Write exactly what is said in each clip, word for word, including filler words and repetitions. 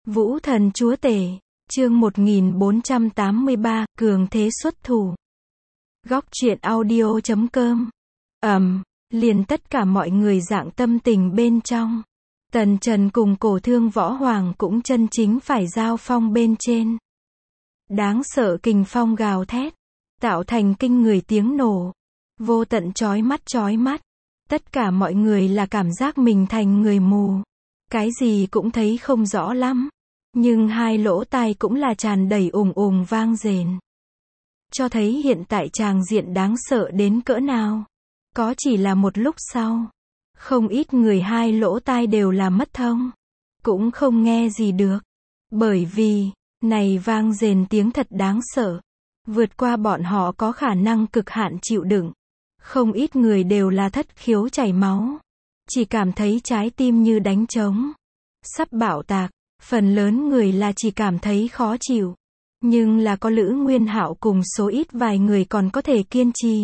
Vũ thần chúa tể, chương một nghìn bốn trăm tám mươi ba, cường thế xuất thủ. Góc truyện audio chấm com. Ầm, liền tất cả mọi người dạng tâm tình bên trong. Tần Trần cùng Cổ Thương Võ Hoàng cũng chân chính phải giao phong bên trên. Đáng sợ kình phong gào thét, tạo thành kinh người tiếng nổ. Vô tận chói mắt chói mắt. Tất cả mọi người là cảm giác mình thành người mù. Cái gì cũng thấy không rõ lắm. Nhưng hai lỗ tai cũng là tràn đầy ùng ùng vang rền. Cho thấy hiện tại tràng diện đáng sợ đến cỡ nào. Có chỉ là một lúc sau. Không ít người hai lỗ tai đều là mất thông. Cũng không nghe gì được. Bởi vì, này vang rền tiếng thật đáng sợ. Vượt qua bọn họ có khả năng cực hạn chịu đựng. Không ít người đều là thất khiếu chảy máu. Chỉ cảm thấy trái tim như đánh trống. Sắp bạo tạc. Phần lớn người là chỉ cảm thấy khó chịu. Nhưng là có Lữ Nguyên Hạo cùng số ít vài người còn có thể kiên trì.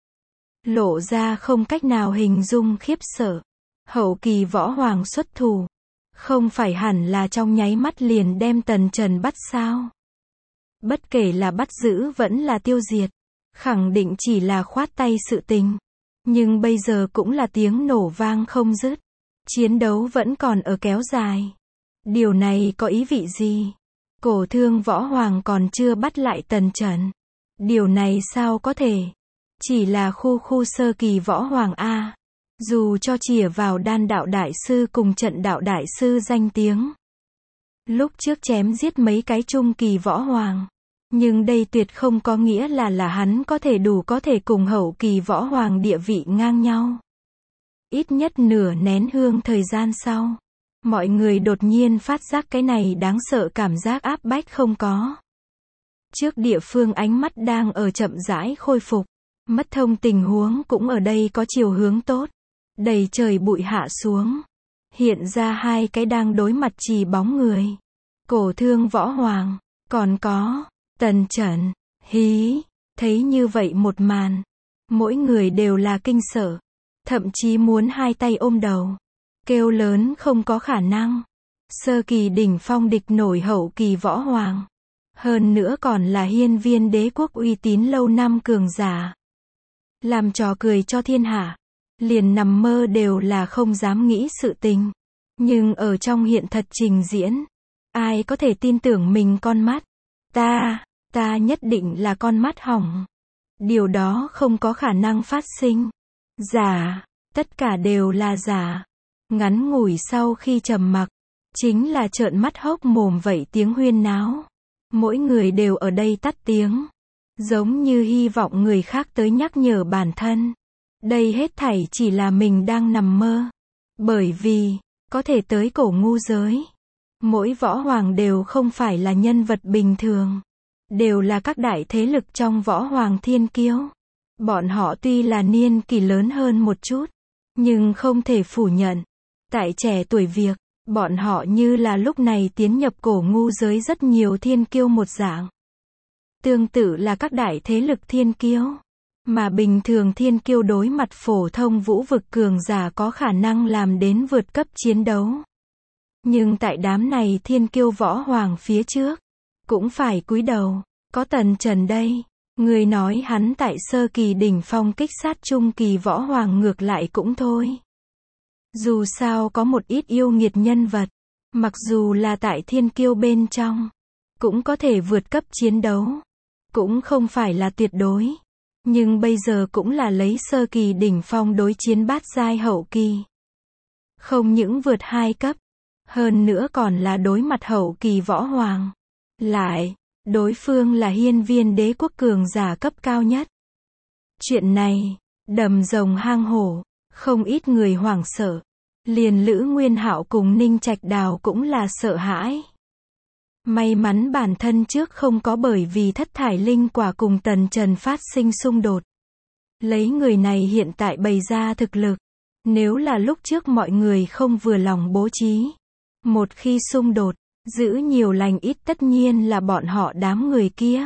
Lộ ra không cách nào hình dung khiếp sợ. Hậu kỳ Võ Hoàng xuất thủ. Không phải hẳn là trong nháy mắt liền đem Tần Trần bắt sao. Bất kể là bắt giữ vẫn là tiêu diệt. Khẳng định chỉ là khoát tay sự tình. Nhưng bây giờ cũng là tiếng nổ vang không dứt. Chiến đấu vẫn còn ở kéo dài. Điều này có ý vị gì? Cổ Thương Võ Hoàng còn chưa bắt lại Tần Trần. Điều này sao có thể? Chỉ là khu khu sơ kỳ Võ Hoàng A. Dù cho chìa vào đan đạo đại sư cùng trận đạo đại sư danh tiếng. Lúc trước chém giết mấy cái trung kỳ Võ Hoàng. Nhưng đây tuyệt không có nghĩa là là hắn có thể đủ có thể cùng hậu kỳ Võ Hoàng địa vị ngang nhau. Ít nhất nửa nén hương thời gian sau. Mọi người đột nhiên phát giác cái này đáng sợ cảm giác áp bách không có. Trước địa phương ánh mắt đang ở chậm rãi khôi phục. Mất thông tình huống cũng ở đây có chiều hướng tốt. Đầy trời bụi hạ xuống. Hiện ra hai cái đang đối mặt trì bóng người. Cổ Thương Võ Hoàng. Còn có Tần Trần. Hí. Thấy như vậy một màn. Mỗi người đều là kinh sợ. Thậm chí muốn hai tay ôm đầu. Kêu lớn không có khả năng. Sơ kỳ đỉnh phong địch nổi hậu kỳ Võ Hoàng. Hơn nữa còn là hiên viên đế quốc uy tín lâu năm cường giả. Làm trò cười cho thiên hạ. Liền nằm mơ đều là không dám nghĩ sự tình. Nhưng ở trong hiện thật trình diễn. Ai có thể tin tưởng mình con mắt. Ta, ta nhất định là con mắt hỏng. Điều đó không có khả năng phát sinh. Giả, tất cả đều là giả. Ngắn ngủi sau khi trầm mặc, chính là trợn mắt hốc mồm vậy tiếng huyên náo. Mỗi người đều ở đây tắt tiếng. Giống như hy vọng người khác tới nhắc nhở bản thân. Đây hết thảy chỉ là mình đang nằm mơ. Bởi vì, có thể tới cổ ngu giới. Mỗi Võ Hoàng đều không phải là nhân vật bình thường. Đều là các đại thế lực trong Võ Hoàng thiên kiêu. Bọn họ tuy là niên kỷ lớn hơn một chút. Nhưng không thể phủ nhận. Tại trẻ tuổi việc, bọn họ như là lúc này tiến nhập cổ ngu giới rất nhiều thiên kiêu một dạng. Tương tự là các đại thế lực thiên kiêu. Mà bình thường thiên kiêu đối mặt phổ thông vũ vực cường giả có khả năng làm đến vượt cấp chiến đấu. Nhưng tại đám này thiên kiêu Võ Hoàng phía trước, cũng phải cúi đầu. Có Tần Trần đây. Người nói hắn tại sơ kỳ đỉnh phong kích sát trung kỳ Võ Hoàng ngược lại cũng thôi. Dù sao có một ít yêu nghiệt nhân vật, mặc dù là tại thiên kiêu bên trong, cũng có thể vượt cấp chiến đấu. Cũng không phải là tuyệt đối. Nhưng bây giờ cũng là lấy sơ kỳ đỉnh phong đối chiến bát giai hậu kỳ. Không những vượt hai cấp, hơn nữa còn là đối mặt hậu kỳ Võ Hoàng. Lại, đối phương là hiên viên đế quốc cường giả cấp cao nhất. Chuyện này, đầm rồng hang hổ. Không ít người hoảng sợ. Liền Lữ Nguyên Hạo cùng Ninh Trạch Đào cũng là sợ hãi. May mắn bản thân trước không có bởi vì thất thải linh quả cùng Tần Trần phát sinh xung đột. Lấy người này hiện tại bày ra thực lực. Nếu là lúc trước mọi người không vừa lòng bố trí. Một khi xung đột, giữ nhiều lành ít tất nhiên là bọn họ đám người kia.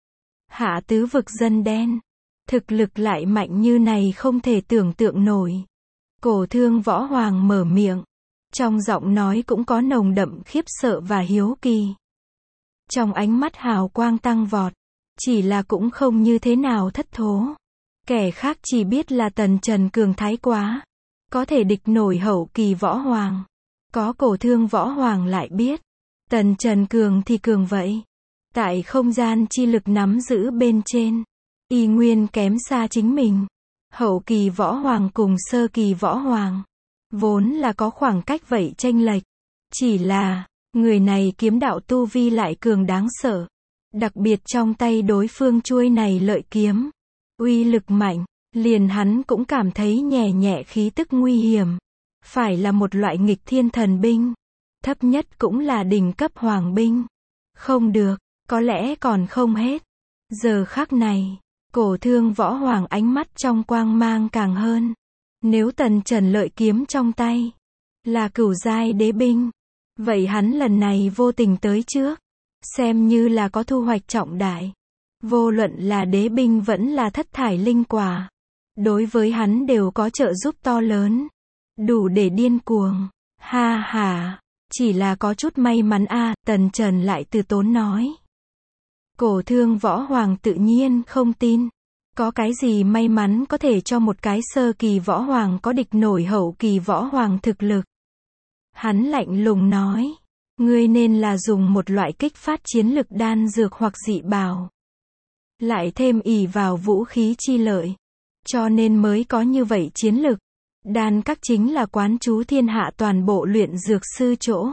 Hạ tứ vực dân đen. Thực lực lại mạnh như này không thể tưởng tượng nổi. Cổ Thương Võ Hoàng mở miệng. Trong giọng nói cũng có nồng đậm khiếp sợ và hiếu kỳ. Trong ánh mắt hào quang tăng vọt. Chỉ là cũng không như thế nào thất thố. Kẻ khác chỉ biết là Tần Trần cường thái quá. Có thể địch nổi hậu kỳ võ hoàng. Có Cổ Thương võ hoàng lại biết. Tần Trần cường thì cường vậy. Tại không gian chi lực nắm giữ bên trên. Y nguyên kém xa chính mình. Hậu kỳ võ hoàng cùng sơ kỳ võ hoàng. Vốn là có khoảng cách vậy chênh lệch. Chỉ là, người này kiếm đạo tu vi lại cường đáng sợ. Đặc biệt trong tay đối phương chuôi này lợi kiếm. Uy lực mạnh, liền hắn cũng cảm thấy nhẹ nhẹ khí tức nguy hiểm. Phải là một loại nghịch thiên thần binh. Thấp nhất cũng là đỉnh cấp hoàng binh. Không được, có lẽ còn không hết. Giờ khắc này, Cổ Thương võ hoàng ánh mắt trong quang mang càng hơn. Nếu Tần Trần lợi kiếm trong tay là cửu giai đế binh, vậy hắn lần này vô tình tới trước, xem như là có thu hoạch trọng đại. Vô luận là đế binh vẫn là thất thải linh quả, đối với hắn đều có trợ giúp to lớn, đủ để điên cuồng. Ha ha, chỉ là có chút may mắn a, à, Tần Trần lại từ tốn nói. Cổ Thương võ hoàng tự nhiên không tin. Có cái gì may mắn có thể cho một cái sơ kỳ võ hoàng có địch nổi hậu kỳ võ hoàng thực lực. Hắn lạnh lùng nói. Ngươi nên là dùng một loại kích phát chiến lực đan dược hoặc dị bảo. Lại thêm ỷ vào vũ khí chi lợi. Cho nên mới có như vậy chiến lực. Đan các chính là quán trú thiên hạ toàn bộ luyện dược sư chỗ.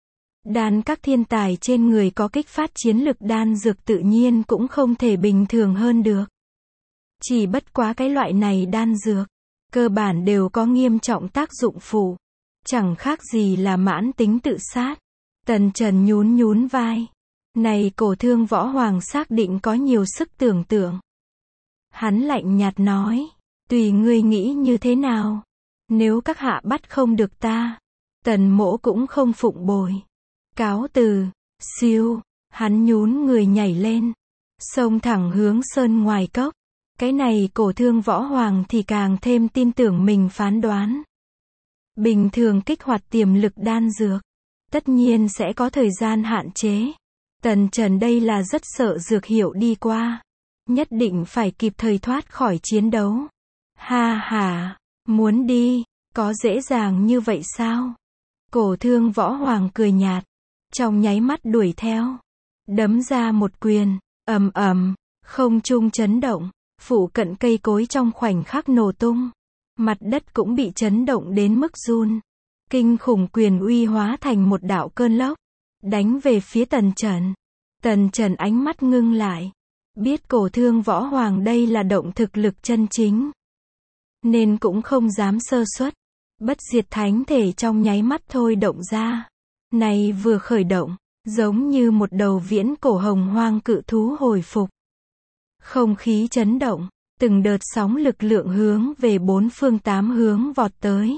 Đan các thiên tài trên người có kích phát chiến lực đan dược tự nhiên cũng không thể bình thường hơn được. Chỉ bất quá cái loại này đan dược, cơ bản đều có nghiêm trọng tác dụng phụ. Chẳng khác gì là mãn tính tự sát. Tần Trần nhún nhún vai. Này Cổ Thương võ hoàng xác định có nhiều sức tưởng tượng. Hắn lạnh nhạt nói. Tùy ngươi nghĩ như thế nào. Nếu các hạ bắt không được ta, Tần mỗ cũng không phụng bồi. Cáo từ. Siêu. Hắn nhún người nhảy lên. Xông thẳng hướng sơn ngoài cốc. Cái này Cổ Thương võ hoàng thì càng thêm tin tưởng mình phán đoán. Bình thường kích hoạt tiềm lực đan dược, tất nhiên sẽ có thời gian hạn chế. Tần Trần đây là rất sợ dược hiệu đi qua. Nhất định phải kịp thời thoát khỏi chiến đấu. Ha ha, muốn đi, có dễ dàng như vậy sao? Cổ Thương võ hoàng cười nhạt. Trong nháy mắt đuổi theo. Đấm ra một quyền, ầm ầm, không trung chấn động. Phụ cận cây cối trong khoảnh khắc nổ tung. Mặt đất cũng bị chấn động đến mức run. Kinh khủng quyền uy hóa thành một đạo cơn lốc. Đánh về phía Tần Trần. Tần Trần ánh mắt ngưng lại. Biết Cổ Thương võ hoàng đây là động thực lực chân chính. Nên cũng không dám sơ suất. Bất diệt thánh thể trong nháy mắt thôi động ra. Này vừa khởi động, giống như một đầu viễn cổ hồng hoang cự thú hồi phục. Không khí chấn động, từng đợt sóng lực lượng hướng về bốn phương tám hướng vọt tới.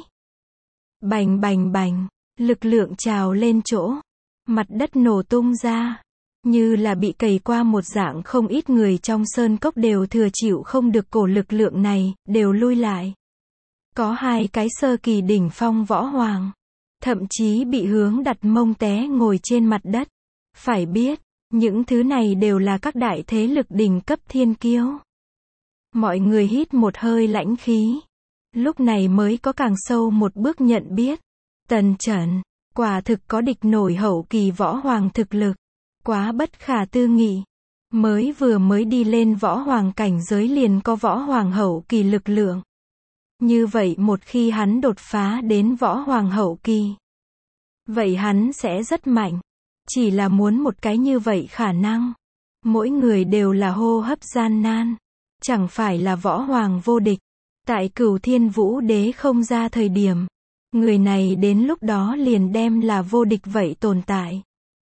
Bành bành bành, lực lượng trào lên chỗ, mặt đất nổ tung ra, như là bị cày qua một dạng. Không ít người trong sơn cốc đều thừa chịu không được cổ lực lượng này, đều lui lại. Có hai cái sơ kỳ đỉnh phong võ hoàng, thậm chí bị hướng đặt mông té ngồi trên mặt đất. Phải biết, những thứ này đều là các đại thế lực đỉnh cấp thiên kiêu. Mọi người hít một hơi lãnh khí. Lúc này mới có càng sâu một bước nhận biết. Tần Trần, quả thực có địch nổi hậu kỳ võ hoàng thực lực. Quá bất khả tư nghị. Mới vừa mới đi lên võ hoàng cảnh giới liền có võ hoàng hậu kỳ lực lượng. Như vậy một khi hắn đột phá đến võ hoàng hậu kỳ, vậy hắn sẽ rất mạnh. Chỉ là muốn một cái như vậy khả năng. Mỗi người đều là hô hấp gian nan. Chẳng phải là võ hoàng vô địch. Tại Cửu Thiên Vũ Đế không ra thời điểm, người này đến lúc đó liền đem là vô địch vậy tồn tại.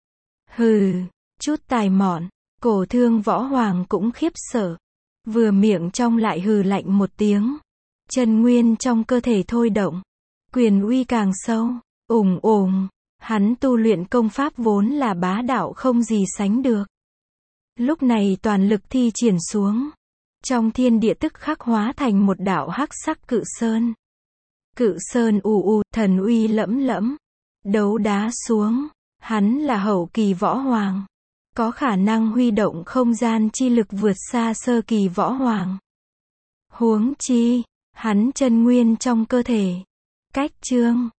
Hừ, chút tài mọn. Cổ Thương võ hoàng cũng khiếp sợ. Vừa miệng trong lại hừ lạnh một tiếng. Chân nguyên trong cơ thể thôi động. Quyền uy càng sâu. Ùng ùng. Hắn tu luyện công pháp vốn là bá đạo không gì sánh được. Lúc này toàn lực thi triển xuống. Trong thiên địa tức khắc hóa thành một đạo hắc sắc cự sơn. Cự sơn ù ù, thần uy lẫm lẫm. Đấu đá xuống. Hắn là hậu kỳ võ hoàng. Có khả năng huy động không gian chi lực vượt xa sơ kỳ võ hoàng. Huống chi, hắn chân nguyên trong cơ thể. Cách chương